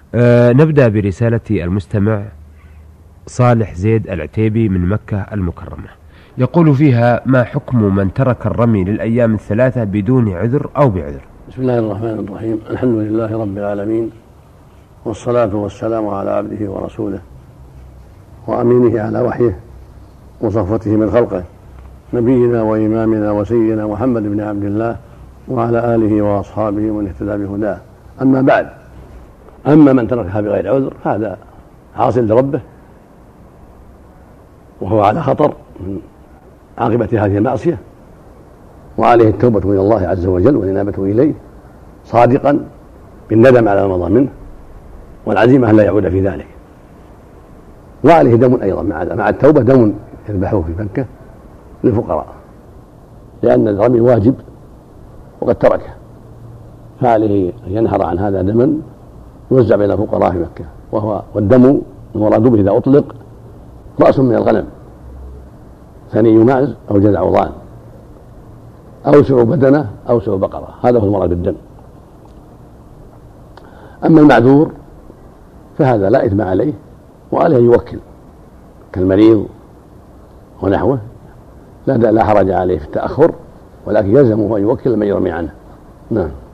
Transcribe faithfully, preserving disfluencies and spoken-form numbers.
أه نبدأ برسالة المستمع صالح زيد العتيبي من مكة المكرمة، يقول فيها: ما حكم من ترك الرمي للأيام الثلاثة بدون عذر أو بعذر؟ بسم الله الرحمن الرحيم. الحمد لله رب العالمين، والصلاة والسلام على عبده ورسوله وأمينه على وحيه وصفوته من خلقه، نبينا وإمامنا وسيدنا محمد بن عبد الله وعلى آله وأصحابه ومن اهتدى بهداه. أما بعد، أما من تركها بغير عذر هذا عاصٍ لربه، وهو على خطر من عاقبة هذه المعصية، وعليه التوبة إلى الله عز وجل والإنابة إليه صادقا بالندم على ما مضى منه والعزيمة أن لا يعود في ذلك. وعليه دم أيضا مع التوبة، دم يذبحه في مكة للفقراء، لأن الرمي واجب وقد تركه، فعليه أن ينهر عن هذا دما يوزع بين الفقراء في مكة. وهو والدم المراد به إذا أطلق رأس من الغنم، ثني معز أو جذع ضان أو سع بدنة أو سع بقرة، هذا هو المراد بالدم. أما المعذور فهذا لا إثم عليه، وعليه يوكل كالمريض ونحوه، لا لا حرج عليه في التأخر، ولكن يلزمه أن يوكل من يرمي عنه. نعم.